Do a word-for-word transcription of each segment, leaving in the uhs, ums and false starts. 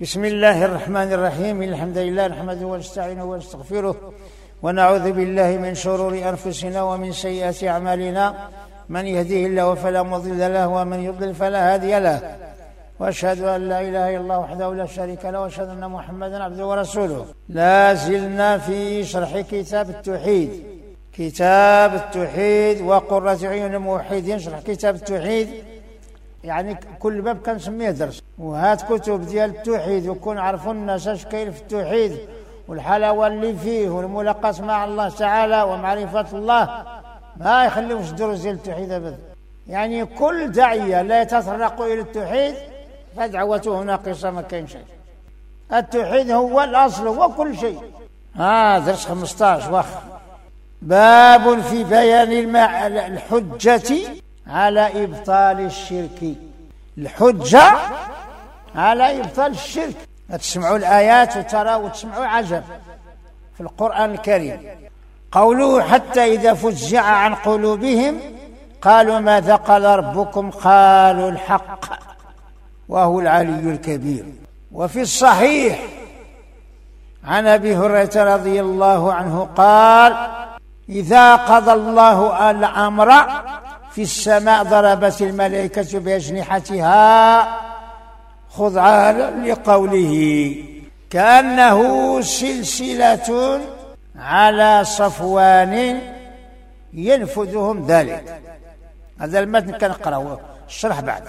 بسم الله الرحمن الرحيم. الحمد لله نحمده ونستعينه ونستغفره ونعوذ بالله من شرور أنفسنا ومن سيئات أعمالنا، من يهديه الله فلا مضل له ومن يضلل فلا هادي له، وأشهد أن لا إله إلا الله وحده لا شريك له، وأشهد أن محمدا عبده ورسوله. لا زلنا في شرح كتاب التوحيد، كتاب التوحيد وقرة عيون الموحدين. شرح كتاب التوحيد يعني كل باب كنسميه درس، وهات كتب ديال التوحيد وكون عرفوا الناس اش كاين في التوحيد والحلاوه اللي فيه والملاقات مع الله تعالى ومعرفه الله، ما يخليوش دروس ديال التوحيد ابدا. يعني كل داعيه لا يتطرق الى التوحيد فدعوته ناقصه، ما كاين شيء. التوحيد هو الاصل، هو كل شيء. ها آه درس خمسطاش واخ. باب في بيان المع... الحجه على إبطال الشرك. الحجة على إبطال الشرك. تسمعوا الآيات وترى وتسمعوا عجب في القرآن الكريم. قوله حتى إذا فزع عن قلوبهم قالوا ماذا قال ربكم قالوا الحق وهو العلي الكبير. وفي الصحيح عن أبي هريرة رضي الله عنه قال إذا قضى الله الأمر في السماء ضربت الملائكة بأجنحتها خضعانا لقوله كأنه سلسلة على صفوان ينفذهم ذلك. هذا المتن كنقرأه الشرح بعد.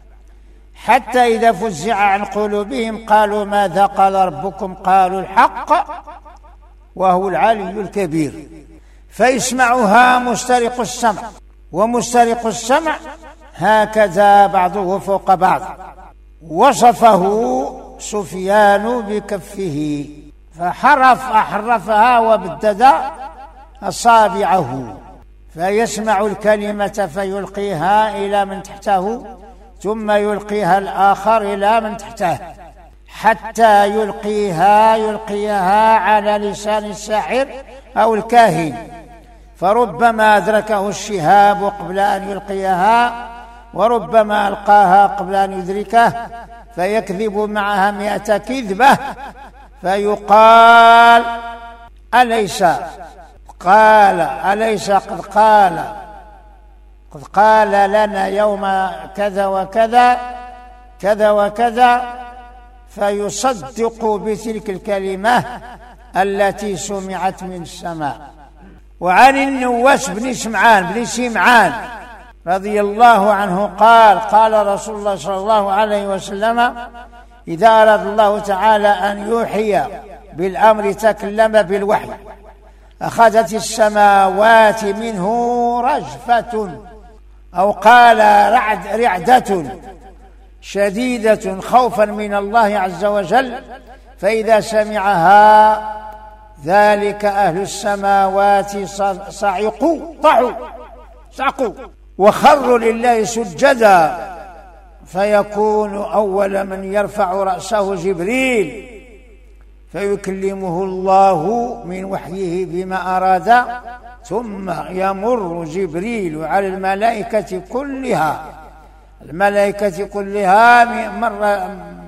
حتى إذا فزع عن قلوبهم قالوا ماذا قال ربكم قالوا الحق وهو العلي الكبير. فيسمعها مسترق السمع، ومسترق السمع هكذا بعضه فوق بعض. وصفه سفيان بكفه فحرف أحرفها وبدد أصابعه، فيسمع الكلمة فيلقيها إلى من تحته ثم يلقيها الآخر إلى من تحته حتى يلقيها يلقيها على لسان الساحر أو الكاهن، فربما أدركه الشهاب قبل أن يلقيها وربما ألقاها قبل أن يدركه فيكذب معها مئة كذبة فيقال أليس قال أليس قد قال قد قال لنا يوم كذا وكذا كذا وكذا، فيصدق بتلك الكلمة التي سمعت من السماء. وعن النواس بن سمعان بن سمعان رضي الله عنه قال قال رسول الله صلى الله عليه وسلم إذا أراد الله تعالى أن يوحي بالأمر تكلم بالوحي أخذت السماوات منه رجفة أو قال رعد رعدة شديدة خوفا من الله عز وجل، فإذا سمعها ذلك أهل السماوات صعقوا طعوا صعقوا وخروا لله سجدا، فيكون أول من يرفع رأسه جبريل فيكلمه الله من وحيه بما أراد، ثم يمر جبريل على الملائكة كلها الملائكة كلها مر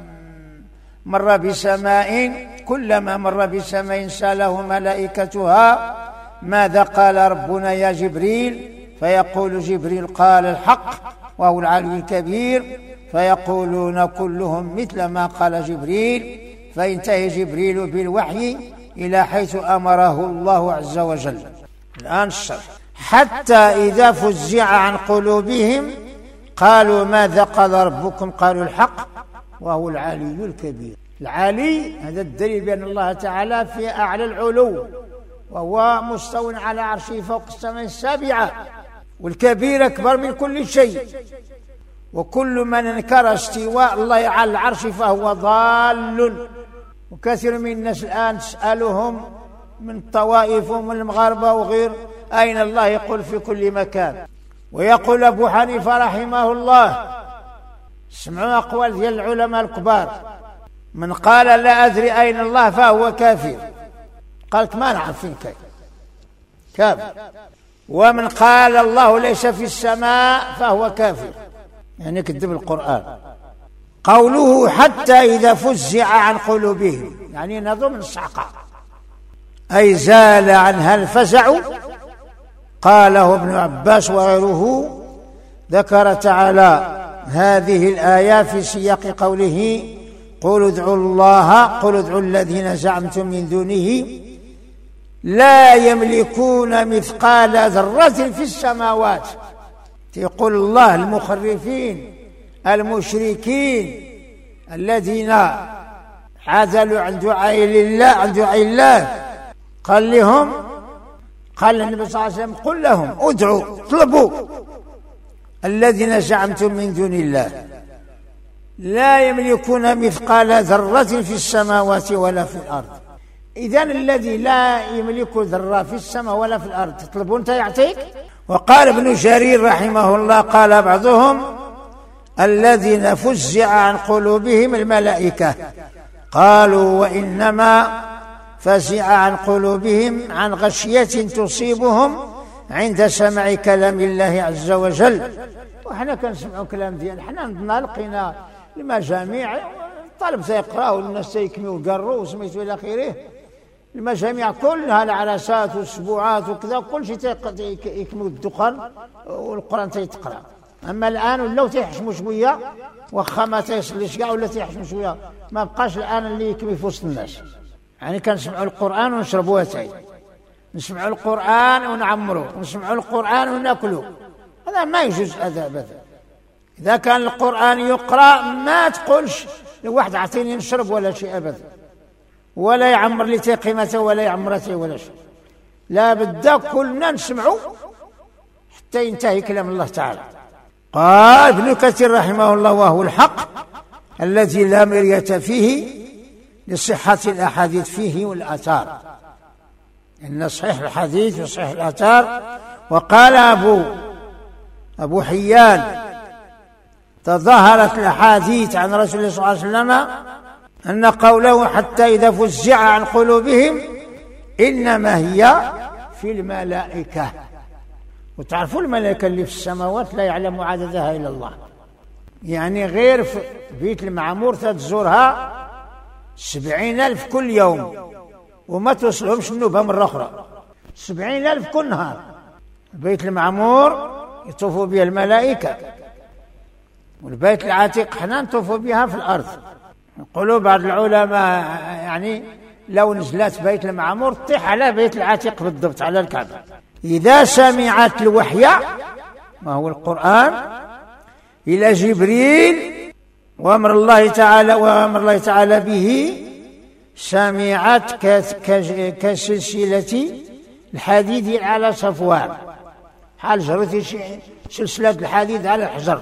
مر بسماء كلما مر بسماء سأله ملائكتها ماذا قال ربنا يا جبريل، فيقول جبريل قال الحق وهو العلي الكبير، فيقولون كلهم مثل ما قال جبريل، فينتهي جبريل بالوحي إلى حيث أمره الله عز وجل. الآن الشرح. حتى إذا فزع عن قلوبهم قالوا ماذا قال ربكم قالوا الحق وهو العلي الكبير. العلي هذا الدليل بأن الله تعالى في أعلى العلو وهو مستو على عرشه فوق السماء السابعة، والكبير أكبر من كل شيء، وكل من انكر استواء الله على العرش فهو ضال. وكثير من الناس الآن تسألهم من الطوائف ومن المغاربة وغير أين الله، يقول في كل مكان. ويقول أبو حنيفة رحمه الله سمعوا أقوال ديال العلماء الكبار، من قال لا أدري أين الله فهو كافر، قالت ما نعرف فين كاين كافر. ومن قال الله ليس في السماء فهو كافر، يعني كذب القرآن. قوله حتى إذا فزع عن قلوبهم يعني نظم الصعقة، أي زال عنها الفزع. قاله ابن عباس وغيره. ذكر تعالى هذه الآية في سياق قوله قل ادعوا الله قل ادعوا الذين زعمتم من دونه لا يملكون مثقال ذرة في السماوات. يقول الله المخرفين المشركين الذين عزلوا عن دعاء الله عن دعاء الله قال لهم قال النبي صلى الله عليه وسلم قل لهم ادعوا اطلبوا الذين زعمتم من دون الله لا يملكون مثقال ذرة في السماوات ولا في الأرض. إذن الذي لا يملك ذرة في السماء ولا في الأرض تطلبون أنت يعطيك. وقال ابن جرير رحمه الله قال بعضهم الذين فزع عن قلوبهم الملائكة، قالوا وإنما فزع عن قلوبهم عن غشية تصيبهم عند سمع كلام الله عز وجل. وحنا كنسمعوا كلام ديال حنا عندنا لقينا المجاميع الطالب سيقرأ والناس سيكميوا وقروا وسميتوا إلى آخره، المجاميع كلها العرسات والسبوعات وكذا كل شيء يكملوا الدخان والقرآن تيتقرأ. أما الآن ولاو تيحشموا شوية واخا ما تيصليش كاع ولا تيحشموا شوية، ما بقاش الآن اللي يكمي في وسط الناس. يعني كنسمعوا القرآن ونشربوا اتاي، نسمعوا القرآن ونعمروا، ونسمعوا القرآن وناكلوا، هذا ما يجوز هذا أبدا. إذا كان القرآن يقرأ ما تقولش لواحد أعطيني نشرب ولا شيء أبدا، ولا يعمر لي قيمته ولا يعمرته ولا شيء، لا بد كلنا نسمعوا حتى ينتهي كلام الله تعالى. قال ابن كثير رحمه الله وهو الحق الذي لا مرية فيه لصحة الأحاديث فيه والآثار، إن صحيح الحديث وصحيح الآثار. وقال أبو أبو حيان تظاهرت الأحاديث عن رسول الله صلى الله عليه وسلم أن قوله حتى إذا فزع عن قلوبهم إنما هي في الملائكة. وتعرفوا الملائكة اللي في السماوات لا يعلم عددها إلا الله، يعني غير في بيت المعمور تزورها سبعين ألف كل يوم وما توصلهمش النوبة مرة أخرى، سبعين ألف كل نهار. البيت المعمور يطوفوا بها الملائكة، والبيت العتيق حنا نطوفوا بها في الأرض. يقولوا بعض العلماء يعني لو نزلت بيت المعمور تطيح على بيت العتيق بالضبط على الكعبة. إذا سمعت الوحي ما هو القرآن إلى جبريل وأمر الله تعالى وأمر الله تعالى به سمعت كسلسلة الحديد على صفوان، حال جرت سلسلة الحديد على الحجر،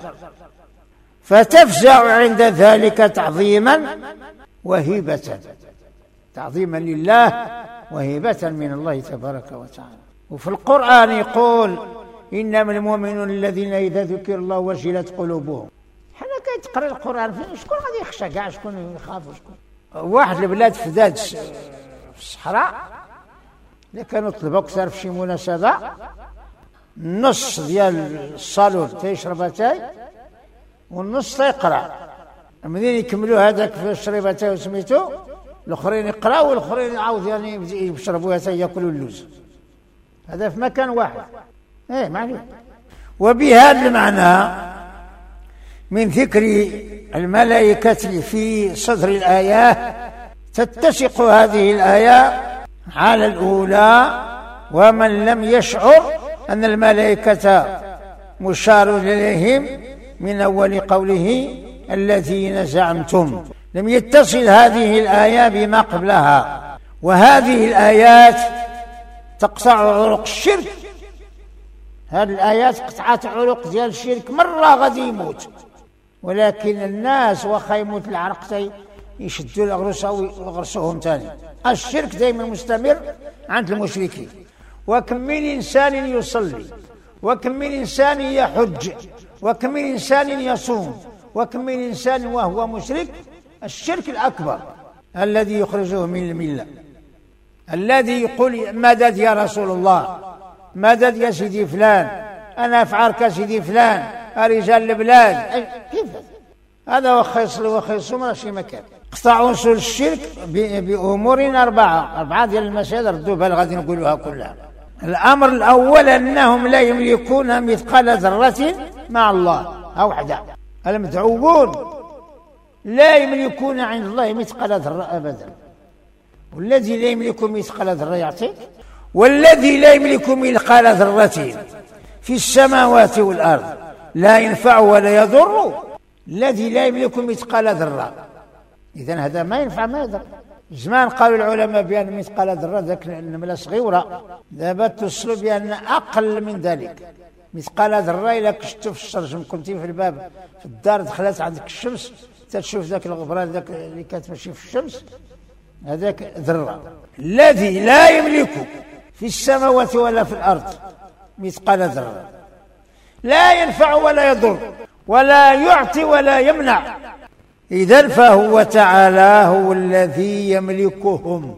فتفزع عند ذلك تعظيما وهبة، تعظيما لله وهبة من الله تبارك وتعالى. وفي القرآن يقول إنما المؤمنون الذين إذا ذكر الله وجلت قلوبهم. حنا كيتقرا القرآن شكون غادي يخشى كاع، شكون يخاف شكون؟ واحد البلاد فداد في الصحراء اللي كانوا طلبوا أكثر في شي مناسبة النص ديال الصالون تيشرب اتاي والنص تيقرا، منين يكملوا هذاك في الشريب اتاي وسميتو الاخرين يقراوا والاخرين عاود يعني يشربوا اتاي ياكلوا اللوز. هذا في مكان واحد. ايه معلوم. وبهذا المعنى من ذكر الملائكة في صدر الآية تتسق هذه الآية على الأولى. ومن لم يشعر أن الملائكة مشار إليهم من أول قوله الذين زعمتم لم يتصل هذه الآية بما قبلها. وهذه الآيات تقطع عروق الشرك، هذه الآيات قطعت عروق ديال الشرك مرة غادي يموت، ولكن الناس واخا يموت العرق يشدوا الغرس ويغرسوهم ثاني. الشرك دائما مستمر عند المشركين. وكم من إنسان يصلي، وكم من إنسان يحج، وكم من إنسان يصوم، وكم من إنسان وهو مشرك. الشرك الأكبر الذي يخرجه من الملة، الذي يقول مدد يا رسول الله، مدد يا سيدي فلان، أنا أفعلك سيدي فلان، رجال البلاد. كيف هذا وخا يصلي وخا يصوم راه شي مكان. قطعوا وصول الشرك بأمور أربعة أربعة ديال المسائل ردوها غادي نقولوها كلها. الأمر الأول أنهم لا يملكون مثقال ذرة مع الله، ها وحده. المدعوون لا يملكون عند الله مثقال ذرة أبدا، والذي لا يملك مثقال ذرة يعطيك، والذي لا يملك مثقال ذرة في السماوات والأرض لا ينفع ولا يضر. الذي لا يملك مثقال ذرة، إذن هذا ما ينفع ما يضر. زمان قالوا العلماء بأن مثقال ذرة ذاك النملة صغيرة، دابا توصلوا بأن أقل من ذلك. مثقال ذرة إلا كشتوا في الشرج كنتي في الباب في الدار دخلت عندك الشمس تشوف ذاك الغبران ذاك اللي كتمشي في الشمس، هذاك ذرة. الذي لا يملك في السماوات ولا في الأرض مثقال ذرة لا ينفع ولا يضر ولا يعطي ولا يمنع. إذن فهو تعالى هو الذي يملكهم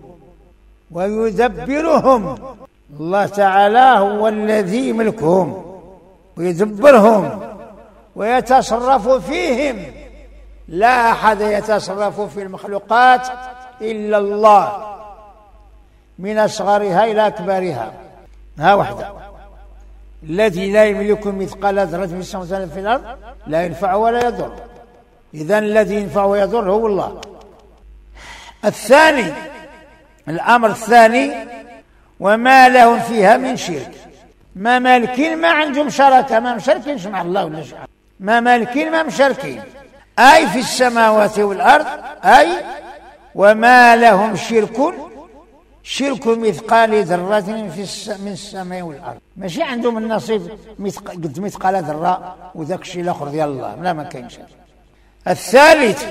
ويدبرهم. الله تعالى هو الذي يملكهم ويدبرهم ويتصرف فيهم. لا أحد يتصرف في المخلوقات إلا الله، من أصغرها إلى أكبرها. ها وحده. الذي لا يملك مثقال ذرة في السماوات في الأرض لا ينفع ولا يضر. إذن الذي ينفع ويضر هو الله. الثاني، الأمر الثاني، وما لهم فيها من شرك. ما مالكين ما عندهم شركة، ما مشاركينش مع الله ولا شيء، ما مالكين ما مشاركين، أي في السماوات والأرض، أي وما لهم شرك شرك مثقال ذرة في الس... من السماء والأرض. ماشي عندهم النصيب مثق... قد مثقال ذرة وذاك الشيء الآخر ديال الله، لا ما كاينش. الثالث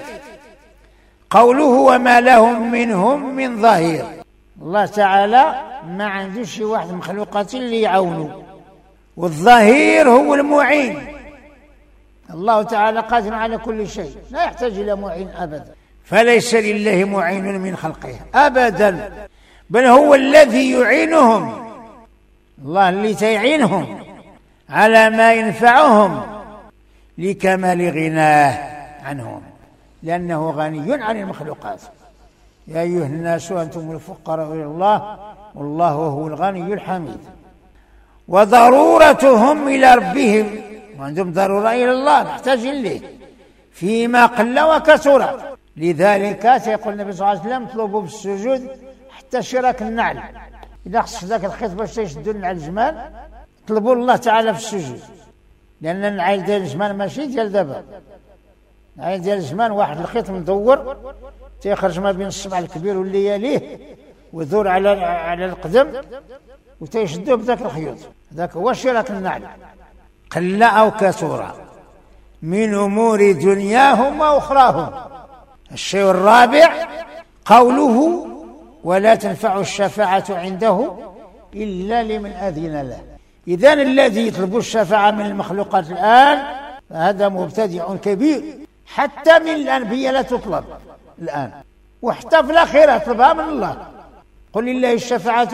قوله وما لهم منهم من ظهير. الله تعالى ما عنده شي واحد من مخلوقات اللي يعاونوا، والظهير هو المعين. الله تعالى قادر على كل شيء، لا يحتاج إلى معين أبدا، فليس لله معين من خلقه أبدا، بل هو الذي يعينهم. الله اللي تيعينهم على ما ينفعهم لكمال غناه عنهم، لأنه غني عن المخلوقات. يا أيها الناس أنتم الفقراء إلى الله والله هو الغني الحميد. وضرورتهم إلى ربهم، وعندهم ضرورة إلى الله محتاج إليه فيما قل وكثر. لذلك يقول النبي صلى الله عليه وسلم اطلبوا بالسجود حتى شراك النعل. إذا خص ذاك الخيط باش يشدوا النعل الجمال طلبوا الله تعالى في السجود، لأن النعل ديال الجمال ماشي ديال دابا. النعل ديال الجمال واحد الخيط مدور تيخرج ما بين الصبع الكبير واللي يليه ويدور على على القدم وتيشدوه بذاك الخيوط. ذاك هو شراك النعل قل أو كثر من أمور دنياهم وأخراهم. الشيء الرابع قوله ولا تنفع الشفاعة عنده إلا لمن أذن له. إذن الذي يطلب الشفاعة من المخلوقات الآن هذا مبتدع كبير، حتى من الأنبياء لا تطلب الآن، وحتى في الآخرة يطلبها من الله. قل لله الشفاعة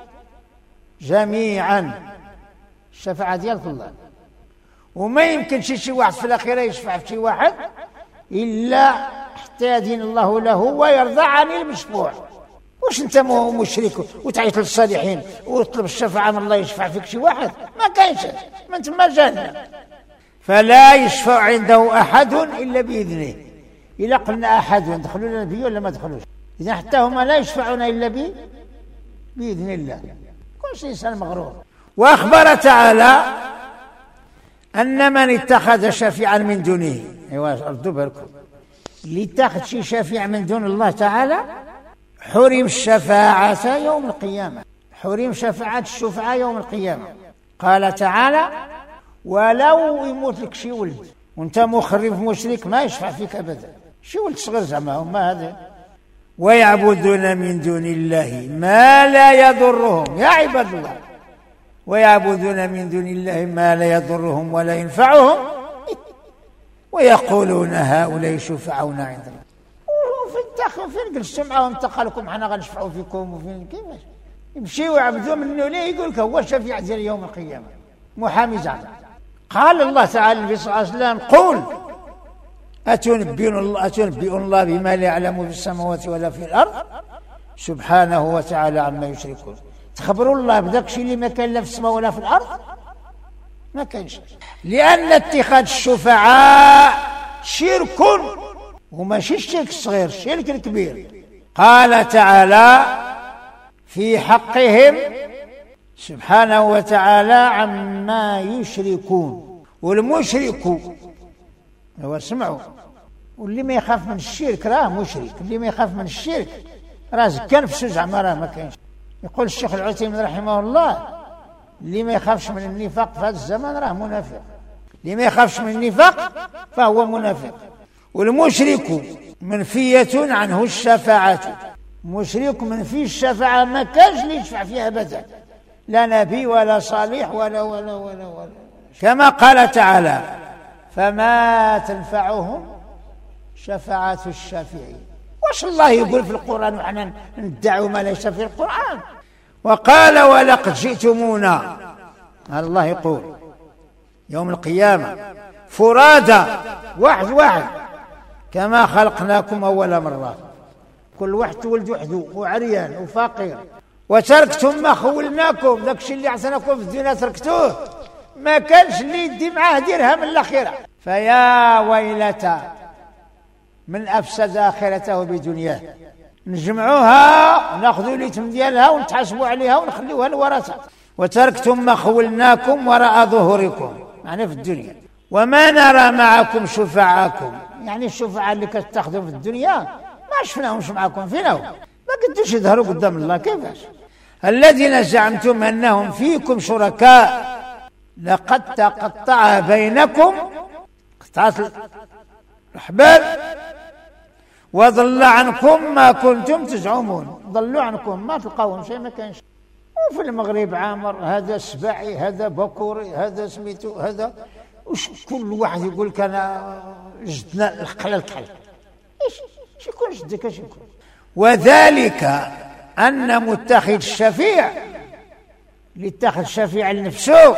جميعا، الشفاعة ديال الله، وما يمكن شي شي واحد في الآخرة يشفع في شي واحد إلا حتى يدين الله له ويرضى عن المشفوع. واش انت مشرك وتعيط للصالحين وتطلب الشفاعة من الله يشفع فيك شي واحد؟ ما كاينش، من تما جهنم. فلا يشفع عنده أحد إلا بإذنه. إذا قلنا أحد ندخلوا النبي ولا ما دخلوش؟ إذا حتى هما لا يشفعون إلا بي بإذن الله. كل إنسان مغرور. وأخبر تعالى أن من اتخذ شفيعا من دونه، أيوة أردوا بالكم، اللي اتخذ شي شفيع من دون الله تعالى حرم الشفاعة يوم القيامة، حرم شفاعة الشفعاء يوم القيامة. قال تعالى ولو يموت لك شي ولد وانت مخرف مشرك ما يشفع فيك أبدا، شي ولد صغير زعما هما هذا. ويعبدون من دون الله ما لا يضرهم، يا عباد الله، ويعبدون من دون الله ما لا يضرهم ولا ينفعهم ويقولون هؤلاء شفعاؤنا عند الله. فين جلستوا معاهم تقالكم حنا غنشفعوا فيكم وفين كيفاش يمشيوا يعبدوا منه ليه؟ يقول لك هو شفيع ديال يوم القيامه محامي زعما. قال الله تعالى النبي صلى الله عليه وسلم قل أتنبئون الله, أتنبئون الله بما لا يعلم في السماوات ولا في الأرض سبحانه وتعالى عما يشركون. تخبروا الله بداك الشيء اللي ما كان لا في السماء ولا في الأرض؟ ما كانش. لأن اتخاذ الشفعاء شرك، وماشي الشرك الصغير، الشرك الكبير. قال تعالى في حقهم سبحانه وتعالى عما يشركون. والمشرك هو سمعوا، واللي ما يخاف من الشرك راه مشرك، اللي ما يخاف من الشرك راه زكان في سوز عما راه ما كاينش. يقول الشيخ العثيمين رحمه الله اللي ما يخافش من النفاق في هذا الزمان راه منافق، اللي ما يخافش من النفاق فهو منافق. والمشرك منفية عنه الشفاعة، مشرك منفي الشفاعة، ما كانش اللي يشفع فيها أبدا، لا نبي ولا صالح ولا ولا ولا ولا كما قال تعالى فما تنفعهم شفاعة الشافعين. واش الله يقول في القرآن وحنا ندعو ما ليس في القرآن؟ وقال ولقد جئتمونا، الله يقول يوم القيامة فرادى واحد واحد كما خلقناكم أول مرة، كل واحد تولد وحده وعريان وفقير. وتركتم ما خولناكم، ذاك الشيء اللي اعطيناكم في الدنيا تركتوه، ما كانش اللي يدي معاه درهم من الآخرة. فيا ويلتى من أفسد آخرته بدنياه، نجمعوها وناخذوا ليتم ديالها ونتحاسبوا عليها ونخليوها الورثة. وتركتم ما خولناكم وراء ظهوركم، يعني في الدنيا. وما نرى معكم شفعاكم، يعني الشفعاء اللي كتاخذوا في الدنيا ما شفناهمش معكم، فينهم؟ ما قدوش يظهروا قدام الله. كيفاش؟ الذين زعمتم أنهم فيكم شركاء لقد تقطع بينكم، قطعت الأحبال، وضل عنكم ما كنتم تزعمون. ضلوا عنكم، ما تلقاوهم شيء، ما كانش. وفي المغرب عامر هذا السباعي، هذا بكوري، هذا سميتو، هذا وش كل واحد يقول لك انا جدنا الخلل الكحل. ايش ايش يكون جدك؟ ايش يكون؟ وذلك ان متخذ الشفيع اللي اتخذ الشفيع لنفسه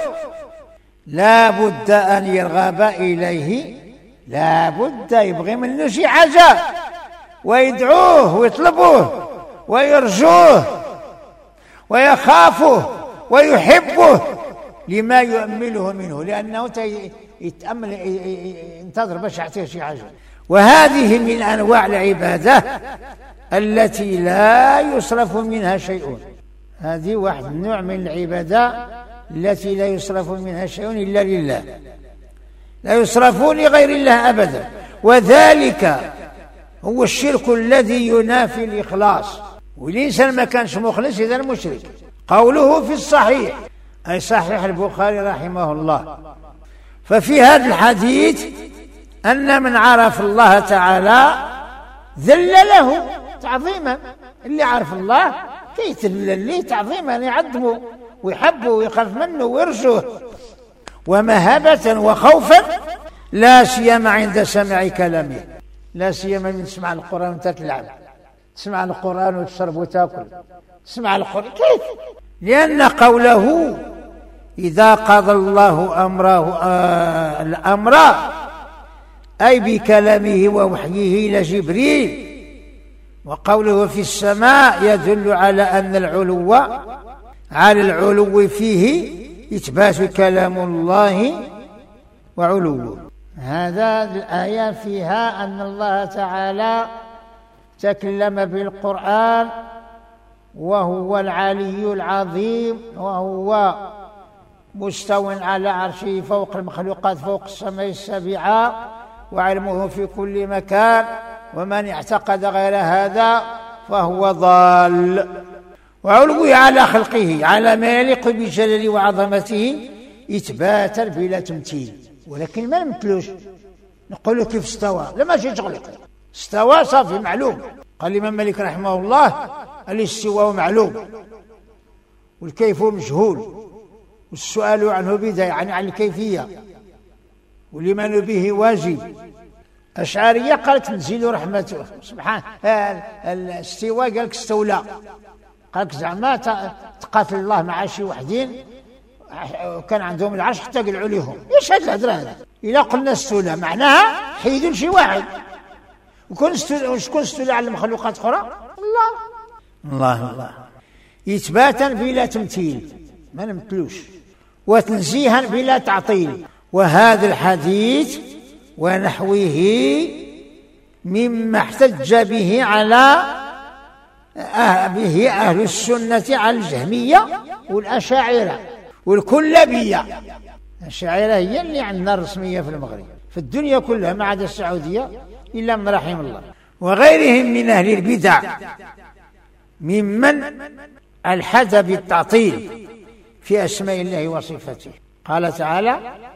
لا بد ان يرغب اليه، لا بد يبغي منه شي حاجه ويدعوه ويطلبوه ويرجوه ويخافه ويحبه لما يؤمله منه، لأنه يتأمل ينتظر باش يعطيه شي حاجة. وهذه من أنواع العبادة التي لا يصرف منها شيء، هذه واحد النوع من العبادة التي لا يصرف منها شيء إلا لله، لا يصرف لغير الله أبدا. وذلك هو الشرك الذي ينافي الإخلاص، والإنسان ما كانش مخلص إذا المشرك. قوله في الصحيح أي صحيح البخاري رحمه الله، ففي هذا الحديث أن من عرف الله تعالى ذل له تعظيما، اللي عرف الله كيتذلل له تعظيما، يعظمه ويحبه ويخاف منه ويرجوه، ومهابة وخوفا، لا سيما عند سماع كلامه، لا سيما من تسمع القرآن وانت تلعب، تسمع القرآن وتشرب وتاكل، تسمع القرآن كيف؟ لأن قوله إذا قضى الله أمره آه الأمر أي بكلامه ووحيه إلى جبريل، وقوله في السماء يدل على أن العلو على العلو فيه إثبات كلام الله وعلوه. هذا الآية فيها أن الله تعالى تكلم بالقرآن وهو العلي العظيم، وهو مستو على عرشه فوق المخلوقات، فوق السماء السابعة، وعلمه في كل مكان، ومن اعتقد غير هذا فهو ضال. وعلوه على خلقه على ما يليق بجلاله وعظمته إثباتا بلا تمثيل، ولكن ما نمثلوش، نقول كيف استوى، لما شي تغلق استوى صافي معلوم. قال الإمام مالك رحمه الله الاستواء معلوم والكيف مجهول، والسؤال عنه بدعة، يعني عن الكيفية، والإيمان به واجب. أشعرية قالت تنزيل رحمته سبحان الاستواء، قالك استولى، قالك زعما تقاتل الله مع شي وحدين كان عندهم العرش حتى قلعوا لهم. ايش هاد الهدرة هذا؟ إذا قلنا استولى معناها حيد شي واحد، وكون شكون استولى على المخلوقات أخرى؟ الله الله الله. إثباتا بلا تمثيل ما نمثلوش، وتنزيها بلا تعطيل. وهذا الحديث ونحوه مما احتج به على أه به أهل السنة على الجهمية والأشاعرة والكلابية. الأشاعرة هي اللي عندنا الرسمية في المغرب، في الدنيا كلها ما عدا السعودية إلا من رحم الله، وغيرهم من أهل البدع ممن ألحد بالتعطيل في أسماء الله وصفاته. قال تعالى: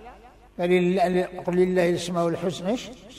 قل لله الأسماء الحسنى،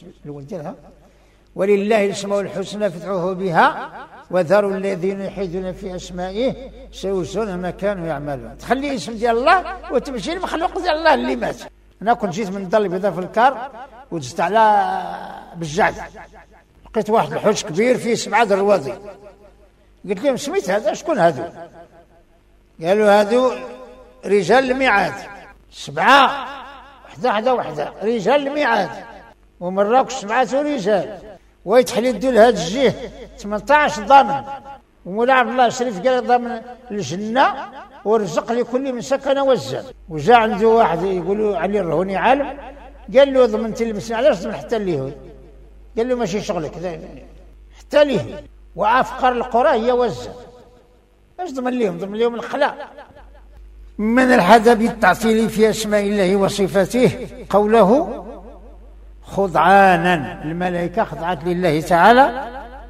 ولله الأسماء الحسنى فادعوه بها وذروا الذين يلحدون في أسمائه سيجزون ما كانوا يعملون. تخلي اسم ديال الله وتمشي المخلوق ديال الله اللي مات. أنا كنت جيت من الدار البيضاء في الكار ودزت على بالجعد، لقيت واحد الحوش كبير فيه سبعة دروازي. قلت لهم: سميت هذا شكون هذو؟ قالوا: هذو رجال الميعاد، سبعة وحده وحده وحده رجال الميعاد، ومراكش سبعة رجال، ويتحلدوا لهذا الجهه ثمانية عشر ضامن. ومولا عبد الله الشريف قال ضامن الجنه ورزق لكل من سكن وزن. وجاء عنده واحد يقولوا علي الرهوني عالم، قال له: ضمنت المسلمين علاش ضمن حتى اليهود؟ قال له: ماشي شغلك حتى اليهود، وافقر القرى هي وزن، اش ضمن لهم؟ ضمن لهم الاخلاق. من الحد بالتعطيل في اسماء الله وصفاته قوله خضعانا، الملائكة خضعت لله تعالى،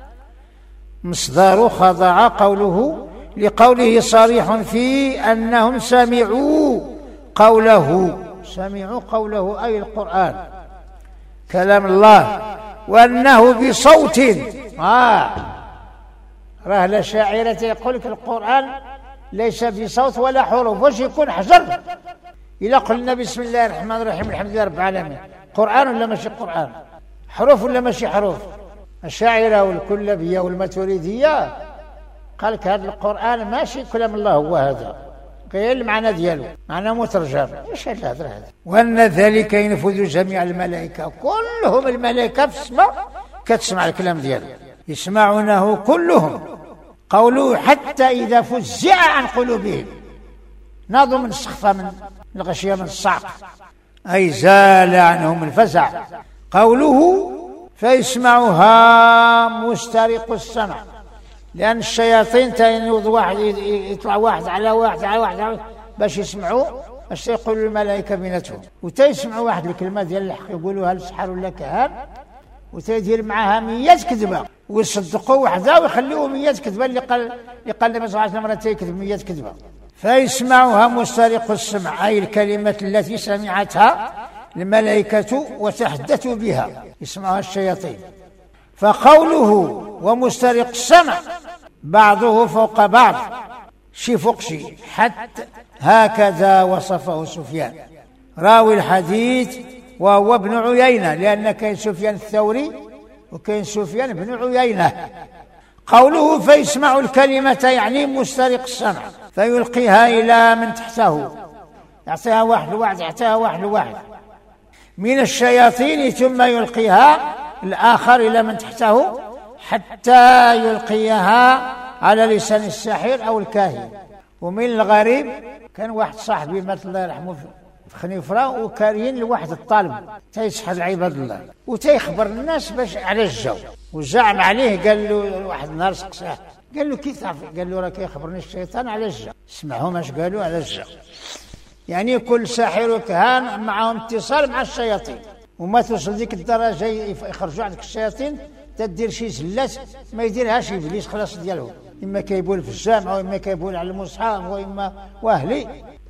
مصدر خضع قوله لقوله صريح في أنهم سمعوا قوله، سمعوا قوله أي القرآن كلام الله، وأنه بصوت. آه راه الأشاعرة يقول لك القرآن ليس بصوت ولا حروف، واش يكون حجر؟ إلا قلنا بسم الله الرحمن الرحيم الحمد لله رب العالمين، قرآن ولا ماشي قرآن؟ حروف ولا ماشي حروف؟ الشاعرة والكلابية والماتريدية قال لك هذا القرآن ماشي كلام الله، هو هذا غير المعنى ديالو، معنى مترجم. ايش هذا الهضره هذا؟ وأن ذلك ينفذ جميع الملائكة، كلهم الملائكة في السماء كتسمع الكلام ديالو، يسمعونه كلهم. قوله حتى إذا فزع عن قلوبهم، ناضوا من السخفة من الغشية من الصعق، أي زال عنهم الفزع. قوله فيسمعها مسترق السمع، لأن الشياطين تينوض واحد يطلع واحد على واحد على واحد, على واحد باش يسمعوا اش يقولوا الملائكة بيناتهم، وتيسمعوا واحد الكلمة ديال الحق يقولوها السحر ولا كهان، وتيدير معها مية كذبة ويصدقوا وحده ويخليوا مية كذبة. اللي قال اللي قال النبي صلى الله عليه وسلم تيكذب مية كذبة. فيسمعها مسترق السمع، أي الكلمة التي سمعتها الملائكة وتحدثوا بها، يسمعها الشياطين. فقوله ومسترق السمع بعضه فوق بعض، شي فوق شي، حتى هكذا وصفه سفيان راوي الحديث وهو ابن عيينة، لأن كان سفيان الثوري وكان سفيان بن عيينة. قوله فيسمع الكلمة يعني مسترق السمع، فيلقيها إلى من تحته، يعطيها واحد لواحد، يعطيها واحد لواحد من الشياطين، ثم يلقيها الآخر إلى من تحته حتى يلقيها على لسان الساحر أو الكاهن. ومن الغريب كان واحد صاحبي مات الله يرحمه في خنيفرة، وكارين لواحد الطالب تيسحر عباد الله وتيخبر الناس باش على الجو، وزعم عليه. قال له واحد النهار سقساه، قال له كيف تعرف؟ قال له راه كيخبرني الشيطان على الجو. اسمعهم اش قالوا على الجو، يعني كل ساحر وكهان معهم اتصال مع الشياطين، وما توصل ديك الدرجه يخرجوا عندك الشياطين تدير شي زلات ما يديرهاش ابليس خلاص ديالهم، اما كيبول في الجامع واما كيبول على المصحف واما واهلي.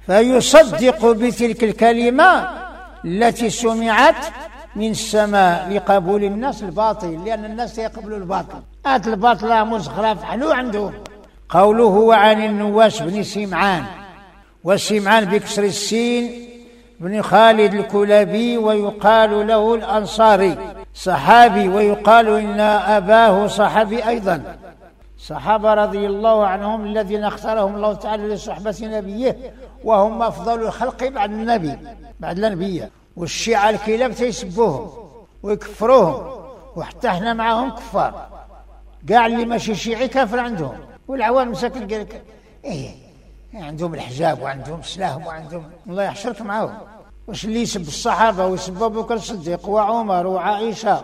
فيصدق بتلك الكلمه التي سمعت من السماء لقبول الناس الباطل، لان الناس يقبلوا الباطل، هات الباطل امور زخرف حلو عندهم. قوله وعن النواس بن سمعان، وسمعان بكسر السين بن خالد الكلابي، ويقال له الأنصاري، صحابي، ويقال إن أباه صحابي أيضا، صحابة رضي الله عنهم الذين اختارهم الله تعالى لصحبة نبيه، وهم أفضل الخلق بعد النبي بعد النبي. والشيعة الكلاب تيسبوهم ويكفروهم، وحتى احنا معاهم كفار، قاع اللي ماشي شيعي كافر عندهم. والعوام مساكن قال لك ايه عندهم الحجاب وعندهم السلاح وعندهم، الله يحشرك معاهم. واش اللي يسب الصحابة ويسب أبو بكر الصديق وعمر وعائشة،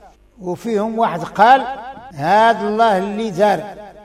وفيهم واحد قال هذا الله اللي دار،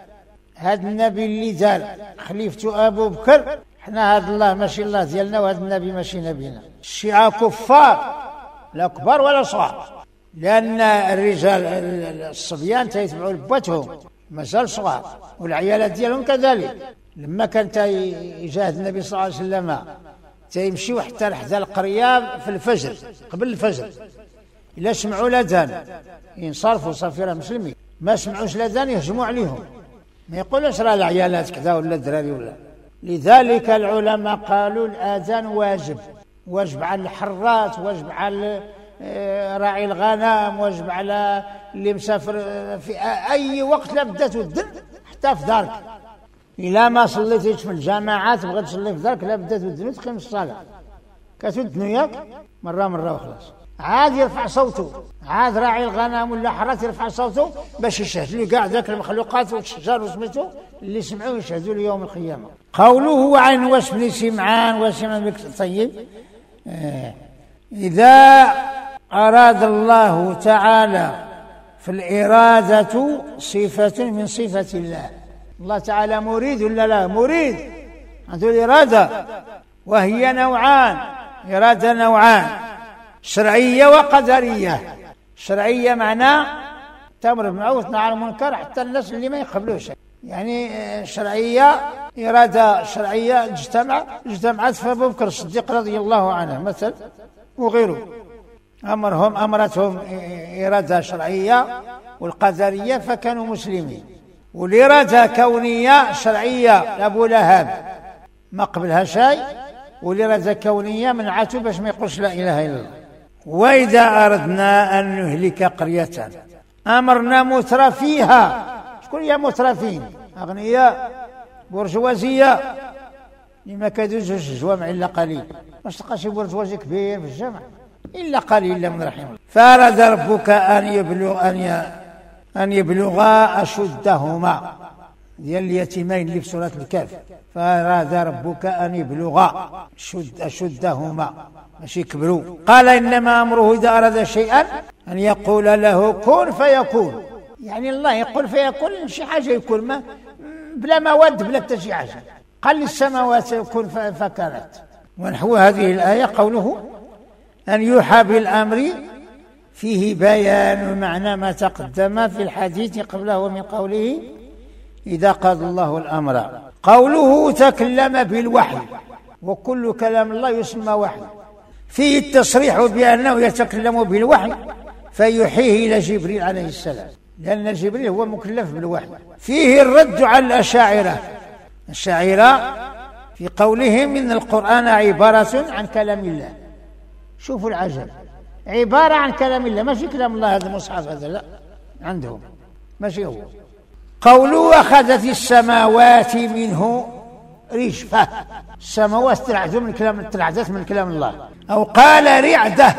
هذا النبي اللي دار خليفته أبو بكر، احنا هذا الله ماشي الله ديالنا وهذا النبي ماشي نبينا. الشيعة كفار لا كبار ولا صغار، لأن الرجال الصبيان تيتبعوا لبوتهم مازال صغار، والعيالات ديالهم كذلك. لما كان يجاهد النبي صلى الله عليه وسلم تيمشيو حتى لحدا القرية في الفجر قبل الفجر، إلا سمعوا الأذان ينصرفوا صافي مسلمين، ما سمعوش الأذان يهجموا عليهم، ما يقولوش راه العيالات كذا ولا الدراري ولا. لذلك العلماء قالوا الأذان واجب، واجب على الحرات، واجب على راعي الغنم، واجب على اللي مسافر في أي وقت لابد تؤذن، حتى في دارك إلا ما صليتيش في الجامعات بغيت تصلي في دارك لابد تؤذن وتقيم الصلاة. كتؤذن ياك مرة مرة وخلاص، عاد يرفع صوته، عاد راعي الغنم ولا حرات يرفع صوته باش يشهد له كاع ذاك المخلوقات والشجار وسميتو اللي سمعوا يشهدوا له يوم القيامة. قوله عن وصف بن سمعان وسمع بك طيب، آه. إذا أراد الله تعالى في الإرادة صفة من صفة الله، الله تعالى مريد ولا لا؟ مريد، عنده الإرادة، وهي نوعان، إرادة نوعان، شرعية وقدرية. شرعية معناه تأمر بالمعروف وتنهى عن المنكر حتى الناس اللي ما يقبلوش، يعني شرعية إرادة شرعية اجتمع اجتمعت في أبو بكر الصديق رضي الله عنه مثل وغيره، أمرهم أمرتهم إرادة شرعية والقدرية فكانوا مسلمين. والإرادة كونية شرعية أبو لهب ما قبلها شيء، والإرادة كونية منعته باش ما يقولش لا إله إلا الله. وإذا أردنا أن نهلك قرية أمرنا مترفيها، شكون هي مترفين؟ أغنياء برجوازية لما كيدوزوش الجوامع إلا قليل، باش تلقى شي برجوازي كبير في الجامع إلا قليل إلا من رحمه الله. فأراد ربك أن يبلغ أن أن يبلغا أشدهما ديال اليتيمين اللي في سورة الكهف، فأراد ربك أن يبلغا شد أشدهما باش يكبروا. قال إنما أمره إذا أراد شيئا أن يقول له كن فيكون، يعني الله يقول فيكون شي حاجة يكون ما بلا مواد بلا حتى شي حاجة. قال للسماوات كن فكانت. ونحو هذه الآية قوله أن يوحى بالأمر فيه بيان معنى ما تقدم في الحديث قبله من قوله إذا قضى الله الأمر. قوله تكلم بالوحي، وكل كلام الله يسمى وحي، فيه التصريح بأنه يتكلم بالوحي فيوحيه إلى جبريل عليه السلام، لأن جبريل هو مكلف بالوحي. فيه الرد على الأشاعرة، الشاعرة في قولهم إن القرآن عبارة عن كلام الله. شوفوا العجب، عبارة عن كلام الله، ماشي كلام الله هذا المصحف هذا، لا عندهم ماشي هو. قوله أخذت السماوات منه رجفة، السماوات ترعدوا من كلام ترعدت من كلام الله. أو قال رعدة،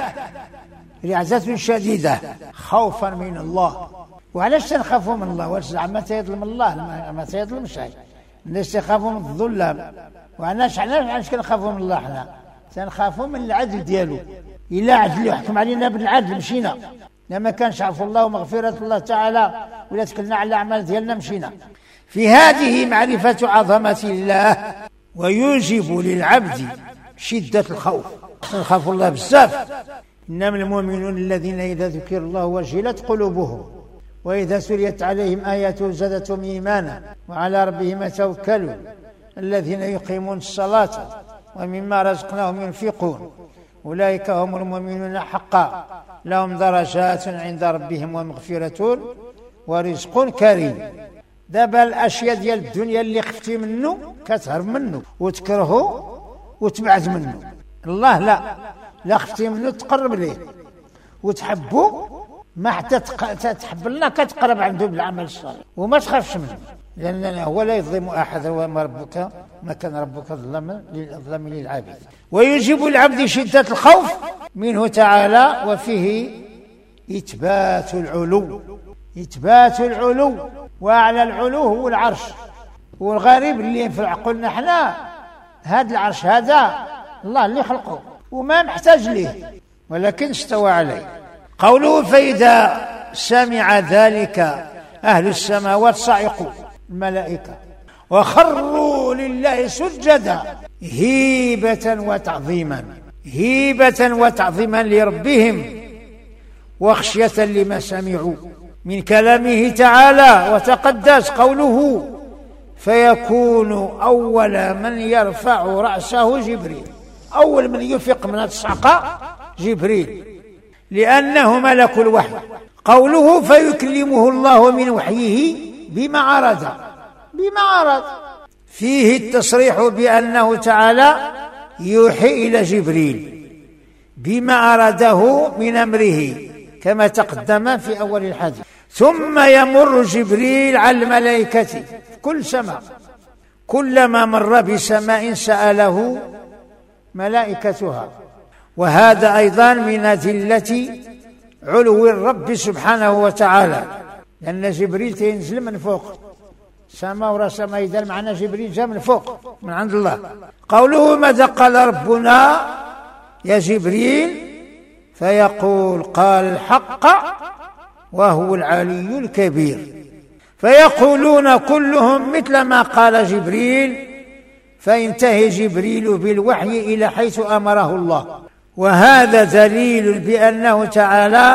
رعدة شديدة خوفا من الله. وعلاش تنخافوا من الله؟ واش زعما تيظلم الله؟ ما تيظلم شيء، الناس يخافوا من الظلام، وعلاش علاش كنخافوا من الله؟ حنا تنخافوا من العدل ديالو، إلا عدل يحكم علينا بالعدل مشينا، لما كانش عفو الله ومغفرة الله تعالى ولا تكلنا على الأعمال ديالنا مشينا. في هذه معرفة عظمة الله ويوجب للعبد شدة الخوف، نخاف الله بزاف. إنما المؤمنون الذين إذا ذكر الله وجلت قلوبهم وإذا سليت عليهم آياته زادتهم إيمانا وعلى ربهم يتوكلون الذين يقيمون الصلاة ومما رزقناهم ينفقون أولئك هم المؤمنون حقا لهم درجات عند ربهم ومغفرة ورزق كريم. دابا الأشياء ديال الدنيا اللي خفتي منه كتهرب منه وتكرهه وتبعد منه. الله لا، لا خفتي منه تقرب ليه وتحبه، ما حتى تحب الله كتقرب عنده بالعمل الصالح وما تخافش منه. لأننا هو لا يظلم أحد وما ربك ما كان ربك ظلما للعبيد. ويجب العبد شدة الخوف منه تعالى، وفيه إثبات العلو، إثبات العلو، وأعلى العلو هو العرش. والغريب اللي في عقولنا احنا هذا العرش هذا الله اللي خلقه وما محتاج ليه، ولكن استوى عليه. قوله فإذا سمع ذلك أهل السماوات صعقوا الملائكة وخروا لله سجدا هيبة وتعظيما، هيبة وتعظيما لربهم وخشية لما سمعوا من كلامه تعالى وتقدس. قوله فيكون أول من يرفع رأسه جبريل، أول من يفق من الصعقة جبريل لأنه ملك الوحي. قوله فيكلمه الله من وحيه بما أراد، بما أراد فيه التصريح بأنه تعالى يوحي إلى جبريل بما أراده من أمره كما تقدم في أول الحديث. ثم يمر جبريل على الملائكة كل سماء، كلما مر بسماء سأله ملائكتها. وهذا أيضا من أدلة علو الرب سبحانه وتعالى، لأن جبريل ينزل من فوق سماء ورا سماء، إذا معنى جبريل جاء من فوق من عند الله. قوله ماذا قال ربنا يا جبريل؟ فيقول قال الحق وهو العلي الكبير. فيقولون كلهم مثل ما قال جبريل، فينتهي جبريل بالوحي إلى حيث أمره الله. وهذا دليل بأنه تعالى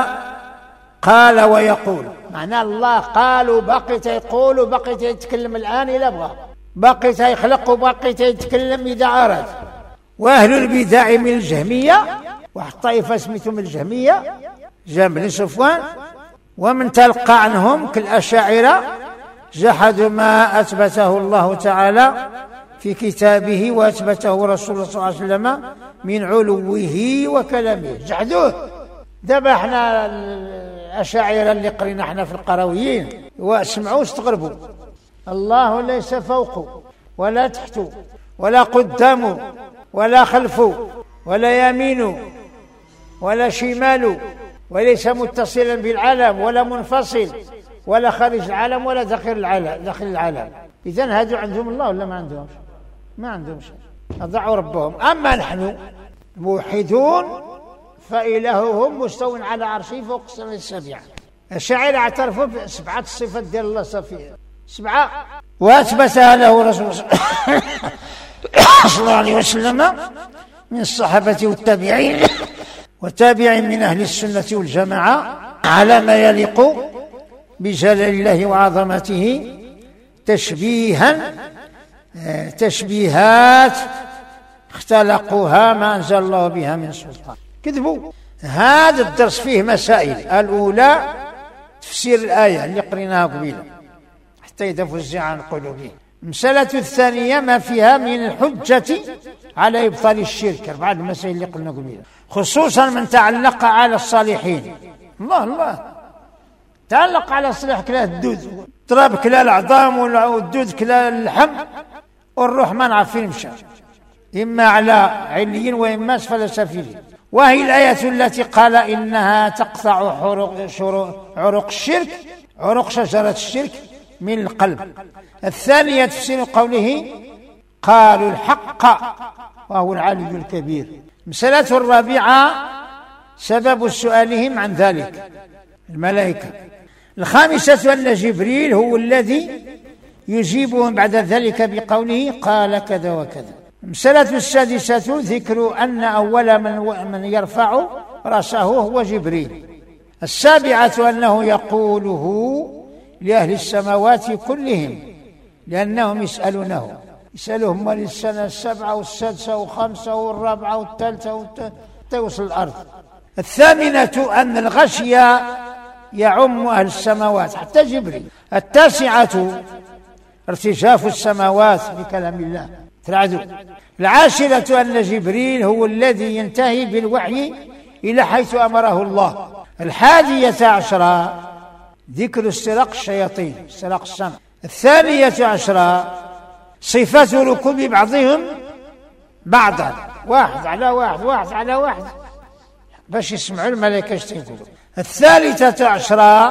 قال ويقول، معنى الله قال وبقيت يقول وبقيت يتكلم الآن إلى بغى، بقيت يخلق وبقيت يتكلم إذا أراد. وأهل البدع من الجهمية، واحد طائفة سميتهم الجهمية جاء بن صفوان ومن تلقى عنهم كالأشاعرة، جحدوا ما أثبته الله تعالى في كتابه وأثبته رسول الله صلى الله عليه وسلم من علوه وكلامه، جحدوه. دابا احنا الأشاعرة اللي قرينا احنا في القرويين واسمعوا استغربوا، الله ليس فوقه ولا تحته ولا قدامه ولا خلفه ولا يمينه ولا شماله، وليس متصلا بالعالم ولا منفصل ولا خارج العالم ولا داخل العالم داخل العالم. إذن هادو عندهم الله ولا ما عندهمش؟ ما عندهمش، أضاعوا ربهم. أما نحن موحدون فإلههم مستو على عرشه فوق السماء السبعة. الشاعر اعترفوا بسبعة الصفات ديال الله صفية سبعة، وأثبتها له رسول الله صلى الله عليه وسلم من الصحابة والتابعين وتابعين من أهل السنة والجماعة على ما يليق بجلال الله وعظمته، تشبيها تشبيهات اختلقوها ما أنزل الله بها من سلطان، كذبوا. هذا الدرس فيه مسائل. الأولى تفسير الآية اللي قريناها قبيلا حتى إذا فزع عن قلوبهم. المسألة الثانية ما فيها من الحجة على إبطال الشرك، أربعة المسائل اللي قلنا قبيلا، خصوصا من تعلق على الصالحين. الله الله تعلق على الصالح كلا الدود، تراب كلا العظام والدود كلا اللحم، والروح ما نعرفين مشى، إما على عليين وإما أسفل سافلين. وهي الآية التي قال إنها تقطع عروق الشرك، عروق شجرة الشرك من القلب. الثانية تفسير قوله قالوا الحق وهو العلي الكبير. مسألة الرابعة سبب سؤالهم عن ذلك الملائكة. الخامسة أن جبريل هو الذي يجيبهم بعد ذلك بقوله قال كذا وكذا. المسألة السادسة ذكر أن أول من, من يرفع رأسه هو جبريل. السابعة أنه يقوله لأهل السماوات كلهم لأنهم يسألونه، يسألهم للسنة السبعة والسادسة والخامسة والرابعة والثالثة حتى يوصل الأرض. الثامنة أن الغشي يعم أهل السماوات حتى جبريل. التاسعة ارتجاف السماوات بكلام الله ترعدوا. العاشرة أن جبريل هو الذي ينتهي بالوحي إلى حيث أمره الله. الحادية عشرة ذكر استراق الشياطين، استراق السمع، الثانية عشرة صفة ركوب بعضهم بعضا، واحد على واحد واحد على واحد باش يسمعوا الملائكة اش تيقولوا. الثالثة عشرة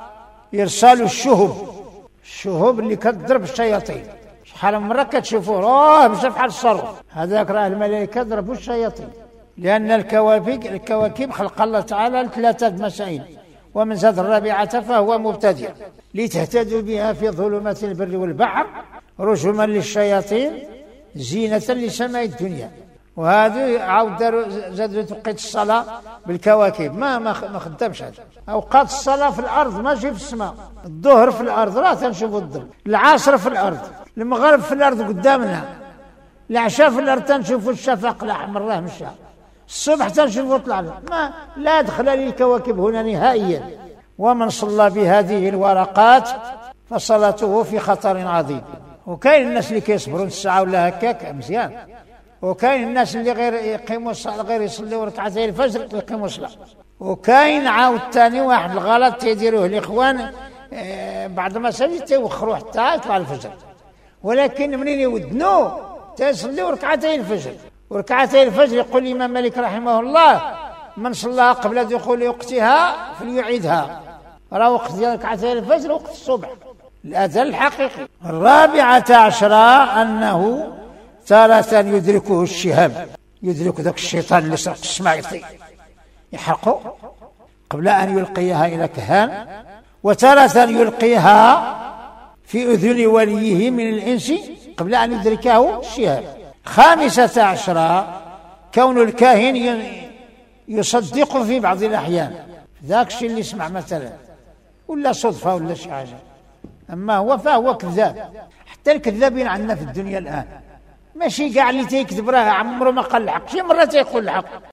إرسال الشهب، الشهب اللي كتضرب الشياطين. شحال من مرة كتشوفوه روح مشى بحال الصاروخ، هذاك راه الملائكة ضربوا الشياطين. لأن الكواكب الكواكب خلق الله تعالى لثلاثة مسائل، ومن زاد الرابعة فهو مبتدئ لتهتدوا بها في ظلمات البر والبحر رجما للشياطين زينة لسماء الدنيا. وهذا عاود داروا زادوا توقيت الصلاة بالكواكب، ما ما ما خدامش هذا. أوقات الصلاة في الأرض ماشي في السماء، الظهر في الأرض راه تنشوفوا الظل، العصر في الأرض، المغرب في الأرض قدامنا، العشاء في الأرض تنشوفوا الشفق الأحمر راه مشى، الصبح تنشوفوا طلع، ما لا دخل للكواكب هنا نهائيا. ومن صلى بهذه الورقات فصلاته في خطر عظيم. وكاين الناس اللي كيصبروا الساعة ولا هكاك مزيان، وكاين الناس اللي غير يقيموا الصلاة غير يصلوا ركعتين الفجر يقيموا الصلاة. وكاين عاود ثاني واحد الغلط تيديروه الاخوان، آه بعد ما سالي تيوخروا حتى يطلع الفجر، ولكن منين يودنوا تيصلوا ركعتين الفجر. وركعتين الفجر يقول الإمام مالك رحمه الله من صلى قبل دخول وقتها فليعيدها، راه وقت ركعتين الفجر وقت الصبح الأذان الحقيقي. الرابعة عشرة أنه تارة يدركه الشهاب، يدرك ذاك الشيطان اللي سرق السماء يحرقه قبل أن يلقيها إلى كهان، وتارة يلقيها في أذن وليه من الإنس قبل أن يدركه الشهاب. خامسة عشرة كون الكاهن يصدق في بعض الأحيان ذاك الشيء اللي يسمع مثلا، ولا صدفة ولا شي حاجة، أما هو فهو كذاب. حتى الكذابين عندنا في الدنيا الآن، ماشي كاع اللي تيكذب راه عمره ما قال الحق، شي مرة تيقول الحق.